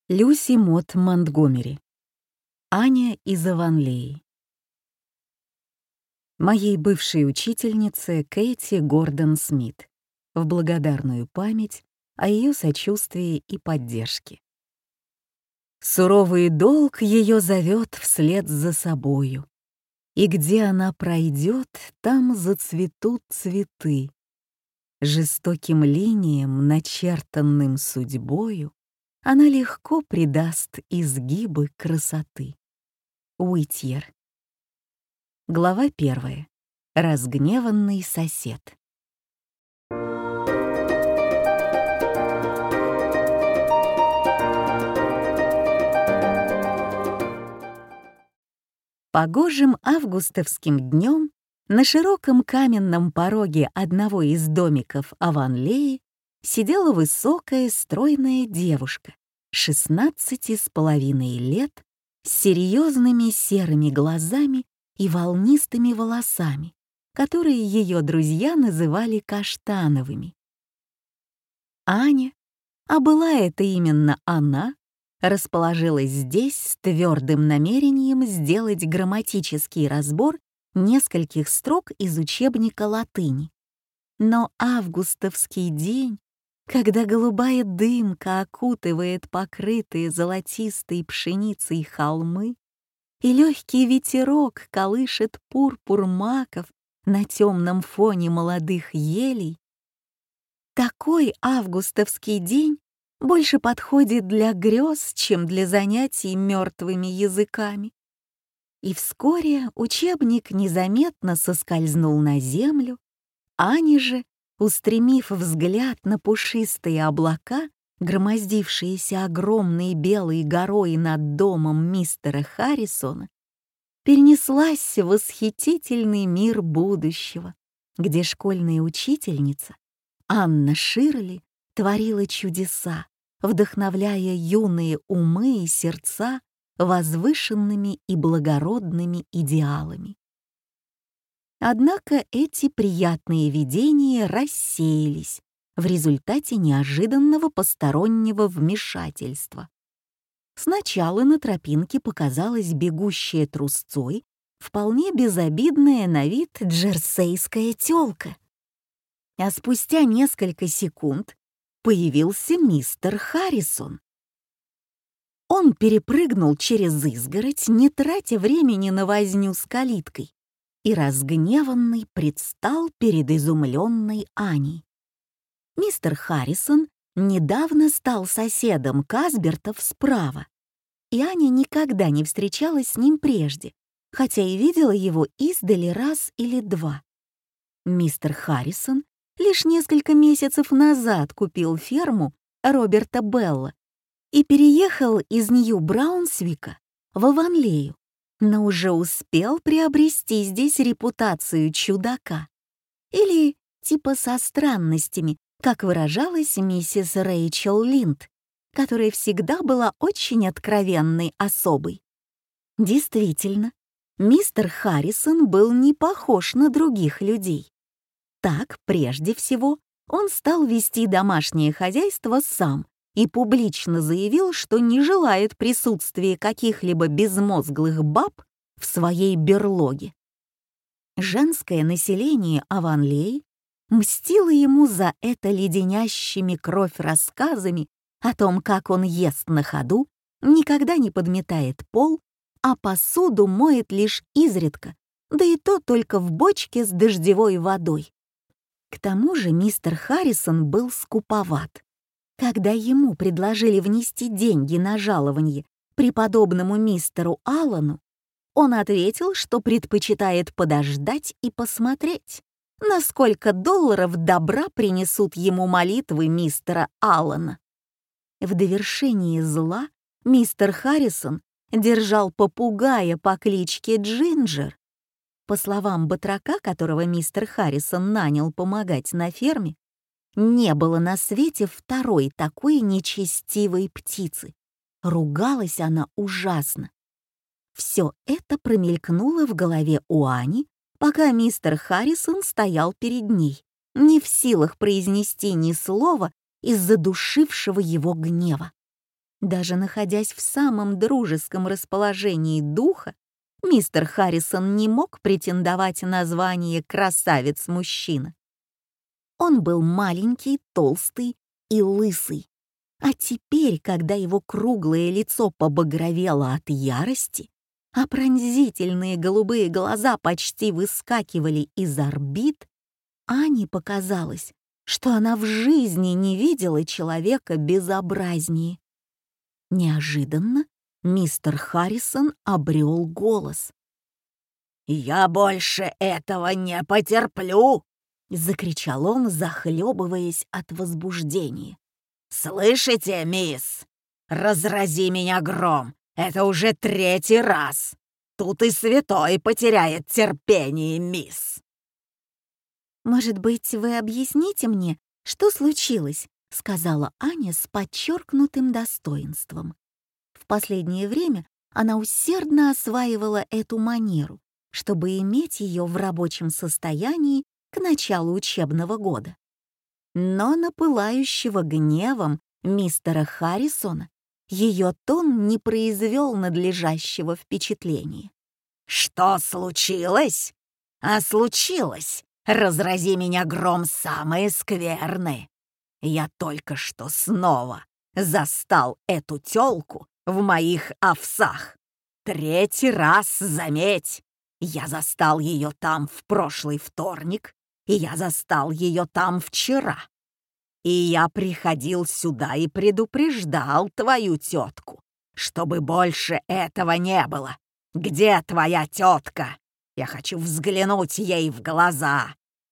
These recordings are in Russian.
Люси Мот Монтгомери. Аня из Аванлеи. Моей бывшей учительнице Кэти Гордон Смит в благодарную память о ее сочувствии и поддержке. Суровый долг ее зовет вслед за собою, и где она пройдет, там зацветут цветы. Жестоким линиям, начертанным судьбою, она легко придаст изгибы красоты. Уитьер. Глава 1. Разгневанный сосед. Погожим августовским днем на широком каменном пороге одного из домиков Аванлеи сидела высокая стройная девушка 16 с половиной лет с серьезными серыми глазами и волнистыми волосами, которые ее друзья называли каштановыми. Аня, а была это именно она, расположилась здесь с твердым намерением сделать грамматический разбор нескольких строк из учебника латыни. Но августовский день, когда голубая дымка окутывает покрытые золотистой пшеницей холмы, и легкий ветерок колышет пурпур маков на темном фоне молодых елей, такой августовский день больше подходит для грез, чем для занятий мертвыми языками. И вскоре учебник незаметно соскользнул на землю. Аня же, устремив взгляд на пушистые облака, громоздившиеся огромной белой горой над домом мистера Харрисона, перенеслась в восхитительный мир будущего, где школьная учительница Анна Ширли творила чудеса, вдохновляя юные умы и сердца возвышенными и благородными идеалами. Однако эти приятные видения рассеялись в результате неожиданного постороннего вмешательства. Сначала на тропинке показалась бегущая трусцой вполне безобидная на вид джерсейская тёлка. А спустя несколько секунд появился мистер Харрисон. Он перепрыгнул через изгородь, не тратя времени на возню с калиткой, и разгневанный предстал перед изумленной Аней. Мистер Харрисон недавно стал соседом Касбертов справа, и Аня никогда не встречалась с ним прежде, хотя и видела его издали раз или два. Мистер Харрисон лишь несколько месяцев назад купил ферму Роберта Белла и переехал из Нью-Браунсвика в Аванлею, но уже успел приобрести здесь репутацию чудака. Или типа со странностями, как выражалась миссис Рэйчел Линд, которая всегда была очень откровенной особой. Действительно, мистер Харрисон был не похож на других людей. Так, прежде всего, он стал вести домашнее хозяйство сам и публично заявил, что не желает присутствия каких-либо безмозглых баб в своей берлоге. Женское население Аванлеи мстило ему за это леденящими кровь рассказами о том, как он ест на ходу, никогда не подметает пол, а посуду моет лишь изредка, да и то только в бочке с дождевой водой. К тому же мистер Харрисон был скуповат. Когда ему предложили внести деньги на жалование преподобному мистеру Аллану, он ответил, что предпочитает подождать и посмотреть, на сколько долларов добра принесут ему молитвы мистера Аллана. В довершении зла мистер Харрисон держал попугая по кличке Джинджер. По словам батрака, которого мистер Харрисон нанял помогать на ферме, не было на свете второй такой нечестивой птицы. Ругалась она ужасно. Все это промелькнуло в голове у Ани, пока мистер Харрисон стоял перед ней, не в силах произнести ни слова из-за душившего его гнева. Даже находясь в самом дружеском расположении духа, мистер Харрисон не мог претендовать на звание «красавец-мужчина». Он был маленький, толстый и лысый. А теперь, когда его круглое лицо побагровело от ярости, а пронзительные голубые глаза почти выскакивали из орбит, Ане показалось, что она в жизни не видела человека безобразнее. Неожиданно мистер Харрисон обрел голос. «Я больше этого не потерплю!» — закричал он, захлебываясь от возбуждения. «Слышите, мисс? Разрази меня гром! Это уже 3-й раз! Тут и святой потеряет терпение, мисс!» «Может быть, вы объясните мне, что случилось?» — сказала Аня с подчеркнутым достоинством. В последнее время она усердно осваивала эту манеру, чтобы иметь ее в рабочем состоянии к началу учебного года. Но на пылающего гневом мистера Харрисона ее тон не произвел надлежащего впечатления. «Что случилось? А случилось! Разрази меня гром самое скверное! Я только что снова застал эту тёлку в моих овсах. 3-й раз, заметь! Я застал ее там в прошлый вторник, и я застал ее там вчера. И я приходил сюда и предупреждал твою тетку, чтобы больше этого не было. Где твоя тетка? Я хочу взглянуть ей в глаза».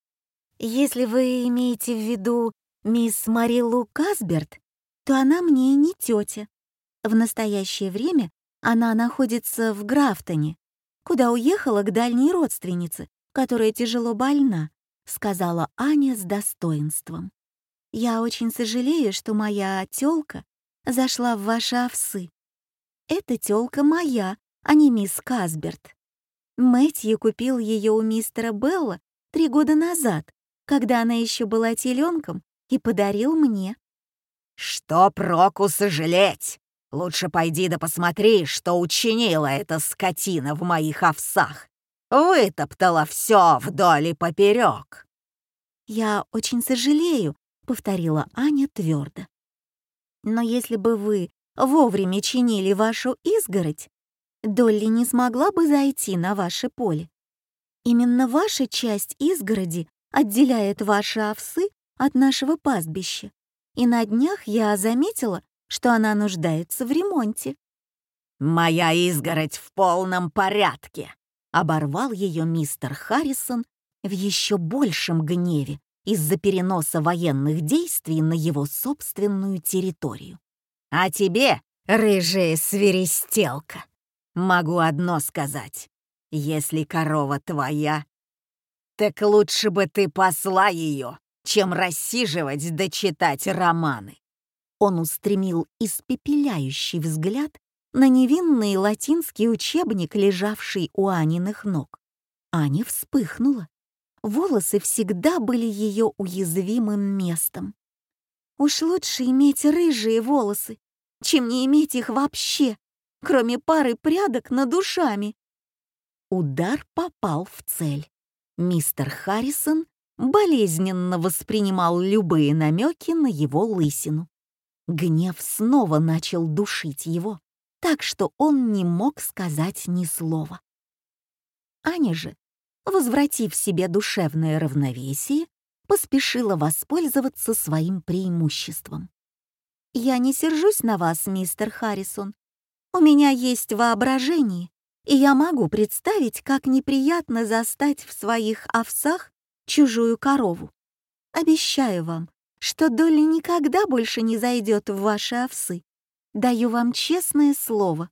Если вы имеете в виду мисс Марилу Касберт, то она мне не тетя. В настоящее время она находится в Графтоне, куда уехала к дальней родственнице, которая тяжело больна, сказала Аня с достоинством. Я очень сожалею, что моя тёлка зашла в ваши овсы. Эта тёлка моя, а не мисс Касберт. Мэтью купил ее у мистера Белла 3 года назад, когда она еще была теленком, и подарил мне. «Что проку сожалеть? Лучше пойди да посмотри, что учинила эта скотина в моих овсах. Вытоптала все вдоль и поперек». «Я очень сожалею», — повторила Аня твердо. «Но если бы вы вовремя чинили вашу изгородь, Долли не смогла бы зайти на ваше поле. Именно ваша часть изгороди отделяет ваши овсы от нашего пастбища, и на днях я заметила, что она нуждается в ремонте». «Моя изгородь в полном порядке», — оборвал ее мистер Харрисон в еще большем гневе из-за переноса военных действий на его собственную территорию. «А тебе, рыжая свиристелка, могу одно сказать. Если корова твоя, так лучше бы ты пасла ее, чем рассиживать да читать романы». Он устремил испепеляющий взгляд на невинный латинский учебник, лежавший у Аниных ног. Аня вспыхнула. Волосы всегда были ее уязвимым местом. Уж лучше иметь рыжие волосы, чем не иметь их вообще, кроме пары прядок над ушами. Удар попал в цель. Мистер Харрисон болезненно воспринимал любые намеки на его лысину. Гнев снова начал душить его, так что он не мог сказать ни слова. Аня же, возвратив себе душевное равновесие, поспешила воспользоваться своим преимуществом. «Я не сержусь на вас, мистер Харрисон. У меня есть воображение, и я могу представить, как неприятно застать в своих овсах чужую корову. Обещаю вам, что Долли никогда больше не зайдет в ваши овсы. Даю вам честное слово».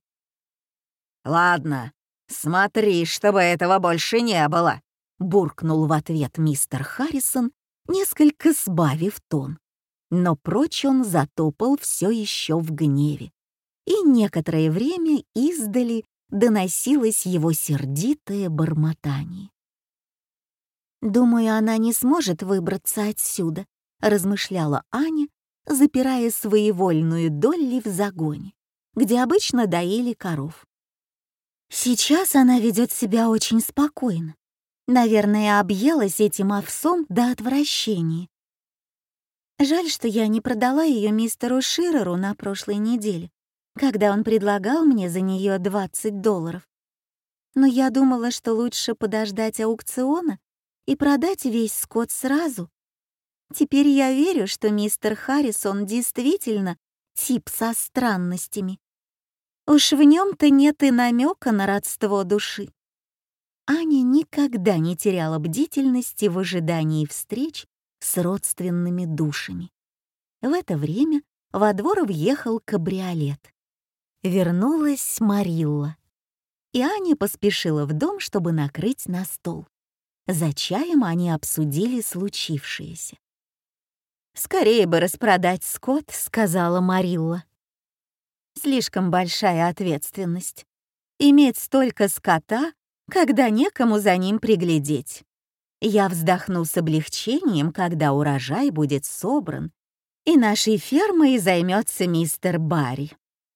«Ладно, смотри, чтобы этого больше не было», — буркнул в ответ мистер Харрисон, несколько сбавив тон. Но прочь он затопал все еще в гневе, и некоторое время издали доносилось его сердитое бормотание. «Думаю, она не сможет выбраться отсюда», — размышляла Аня, запирая своевольную Долли в загоне, где обычно доили коров. Сейчас она ведет себя очень спокойно. Наверное, объелась этим овсом до отвращения. Жаль, что я не продала ее мистеру Ширеру на прошлой неделе, когда он предлагал мне за нее $20. Но я думала, что лучше подождать аукциона и продать весь скот сразу. Теперь я верю, что мистер Харрисон действительно тип со странностями. Уж в нем-то нет и намека на родство души. Аня никогда не теряла бдительности в ожидании встреч с родственными душами. В это время во двор въехал кабриолет. Вернулась Марилла. И Аня поспешила в дом, чтобы накрыть на стол. За чаем они обсудили случившееся. «Скорее бы распродать скот», — сказала Марилла. «Слишком большая ответственность. Иметь столько скота, когда некому за ним приглядеть. Я вздохну с облегчением, когда урожай будет собран, и нашей фермой займется мистер Барри».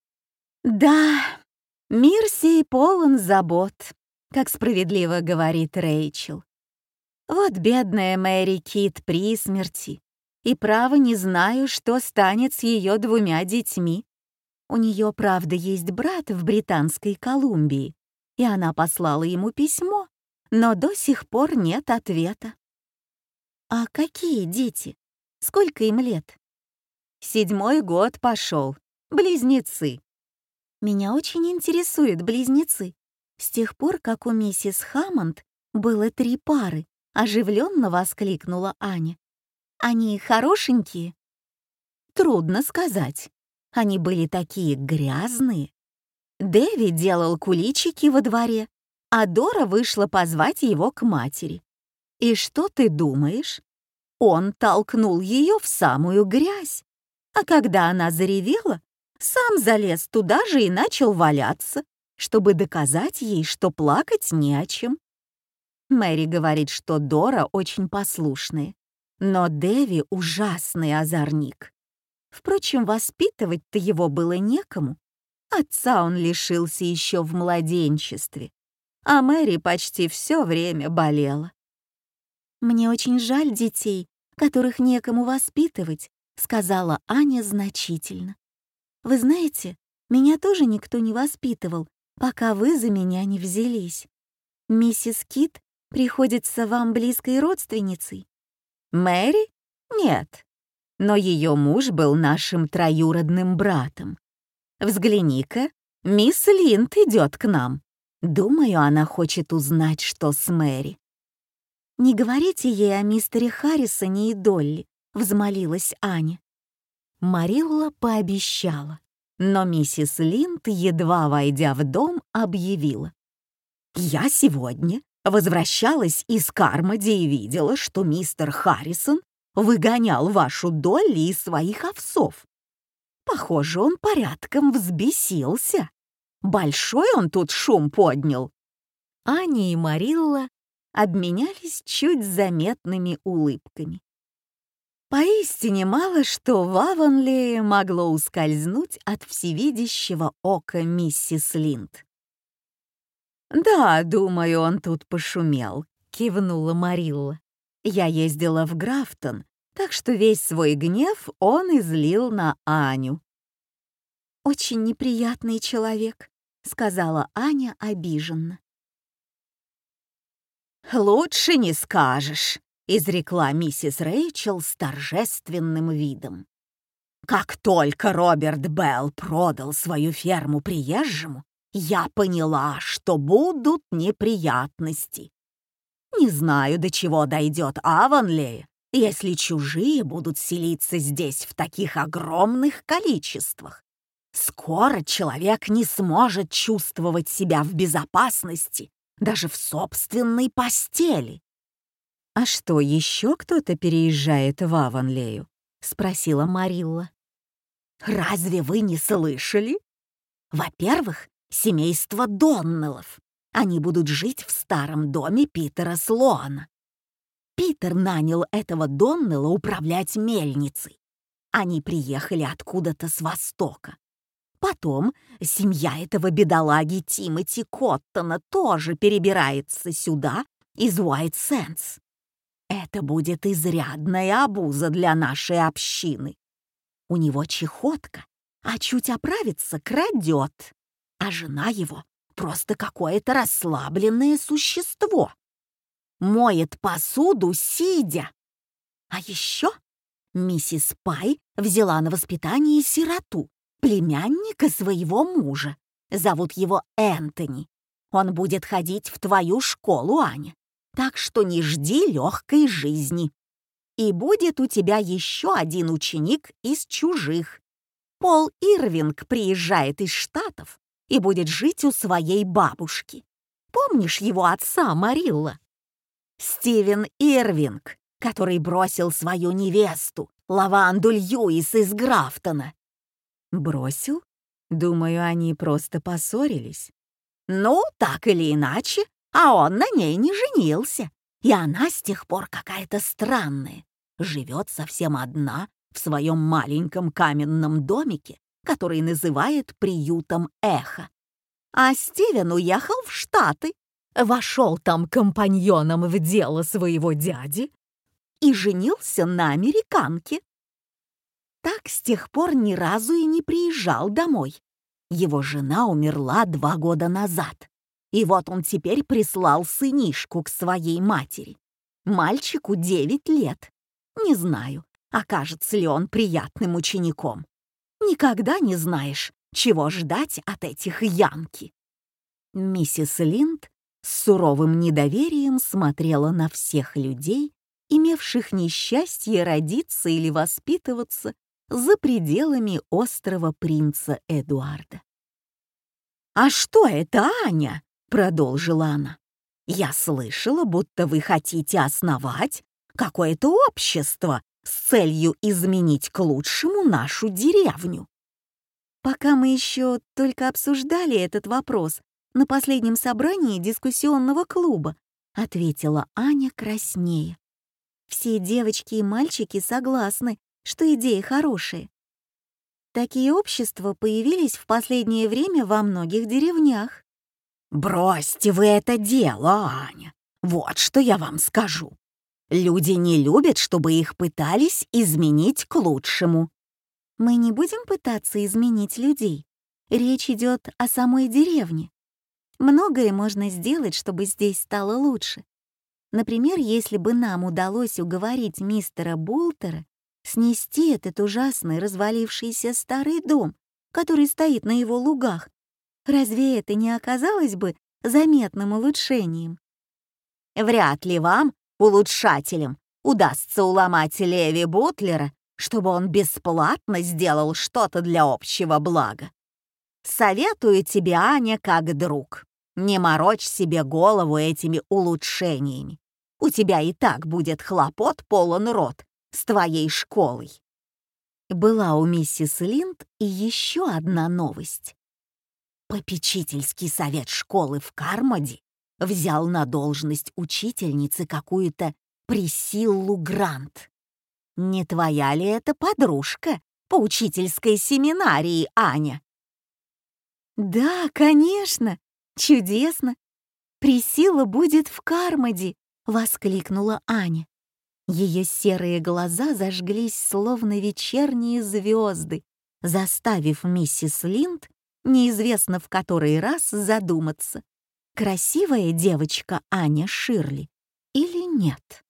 «Да, мир сей полон забот», как справедливо говорит Рэйчел. Вот бедная Мэри Кит при смерти, и право не знаю, что станет с ее 2 детьми. У нее, правда, есть брат в Британской Колумбии, и она послала ему письмо, но до сих пор нет ответа. А какие дети? Сколько им лет? 7-й год пошел. Близнецы. Меня очень интересуют близнецы. С тех пор, как у миссис Хаммонд было 3 пары, оживленно воскликнула Аня. Они хорошенькие? Трудно сказать. Они были такие грязные. Дэви делал куличики во дворе, а Дора вышла позвать его к матери. И что ты думаешь? Он толкнул ее в самую грязь. А когда она заревела, сам залез туда же и начал валяться, чтобы доказать ей, что плакать не о чем. Мэри говорит, что Дора очень послушная, но Дэви ужасный озорник. Впрочем, воспитывать-то его было некому. Отца он лишился еще в младенчестве, а Мэри почти все время болела. «Мне очень жаль детей, которых некому воспитывать», — сказала Аня значительно. «Вы знаете, меня тоже никто не воспитывал, пока вы за меня не взялись. Миссис Кит приходится вам близкой родственницей?» «Мэри? Нет. Но ее муж был нашим троюродным братом. Взгляни-ка, мисс Линд идет к нам. Думаю, она хочет узнать, что с Мэри». «Не говорите ей о мистере Харрисоне и Долли», — взмолилась Аня. Марилла пообещала, но миссис Линд, едва войдя в дом, объявила. «Я сегодня возвращалась из Кармоди и видела, что мистер Харрисон выгонял вашу Долли из своих овсов. Похоже, он порядком взбесился. Большой он тут шум поднял». Аня и Марилла обменялись чуть заметными улыбками. Поистине мало что в Авонлее могло ускользнуть от всевидящего ока миссис Линд. «Да, думаю, он тут пошумел», — кивнула Марилла. «Я ездила в Графтон, так что весь свой гнев он излил на Аню». «Очень неприятный человек», — сказала Аня обиженно. «Лучше не скажешь», — изрекла миссис Рэйчел с торжественным видом. «Как только Роберт Белл продал свою ферму приезжему, я поняла, что будут неприятности. Не знаю, до чего дойдет Авонлея, если чужие будут селиться здесь в таких огромных количествах. Скоро человек не сможет чувствовать себя в безопасности даже в собственной постели». «А что, еще кто-то переезжает в Авонлею?» — спросила Марилла. «Разве вы не слышали? Во-первых, семейство Доннеллов. Они будут жить в старом доме Питера Слоана. Питер нанял этого Доннелла управлять мельницей. Они приехали откуда-то с востока. Потом семья этого бедолаги Тимоти Коттона тоже перебирается сюда из Уайт-Сэндс. Это будет изрядная обуза для нашей общины. У него чехотка, а чуть оправится — крадет. А жена его просто какое-то расслабленное существо. Моет посуду сидя. А еще миссис Пай взяла на воспитание сироту, племянника своего мужа. Зовут его Энтони. Он будет ходить в твою школу, Аня. Так что не жди легкой жизни. И будет у тебя еще один ученик из чужих. Пол Ирвинг приезжает из Штатов и будет жить у своей бабушки. Помнишь его отца Марилла? Стивен Ирвинг, который бросил свою невесту, Лаванду Льюис из Графтона. Бросил? Думаю, они просто поссорились. Ну, так или иначе, а он на ней не женился. И она с тех пор какая-то странная. Живет совсем одна в своем маленьком каменном домике, который называет приютом Эхо. А Стивен уехал в Штаты, вошел там компаньоном в дело своего дяди и женился на американке. Так с тех пор ни разу и не приезжал домой. Его жена умерла 2 года назад. И вот он теперь прислал сынишку к своей матери. Мальчику 9 лет. Не знаю, окажется ли он приятным учеником. Никогда не знаешь, чего ждать от этих янки. Миссис Линд с суровым недоверием смотрела на всех людей, имевших несчастье родиться или воспитываться за пределами острова принца Эдуарда. «А что это, Аня?» — продолжила она. «Я слышала, будто вы хотите основать какое-то общество с целью изменить к лучшему нашу деревню». Пока мы еще только обсуждали этот вопрос на последнем собрании дискуссионного клуба, ответила Аня краснея. Все девочки и мальчики согласны, что идеи хорошие. Такие общества появились в последнее время во многих деревнях. «Бросьте вы это дело, Аня. Вот что я вам скажу. Люди не любят, чтобы их пытались изменить к лучшему». Мы не будем пытаться изменить людей. Речь идет о самой деревне. Многое можно сделать, чтобы здесь стало лучше. Например, если бы нам удалось уговорить мистера Бултера снести этот ужасный развалившийся старый дом, который стоит на его лугах, разве это не оказалось бы заметным улучшением? Вряд ли вам, улучшателям, удастся уломать Леви Бутлера, чтобы он бесплатно сделал что-то для общего блага. Советую тебе, Аня, как друг, не морочь себе голову этими улучшениями. У тебя и так будет хлопот полон рот с твоей школой. Была у миссис Линд и еще одна новость. Попечительский совет школы в Кармоди взял на должность учительницы какую-то Присиллу Грант. Не твоя ли это подружка по учительской семинарии, Аня? Да, конечно, чудесно. Присилла будет в Кармоди, воскликнула Аня. Ее серые глаза зажглись, словно вечерние звезды, заставив миссис Линд неизвестно в который раз задуматься, красивая девочка Аня Ширли или нет.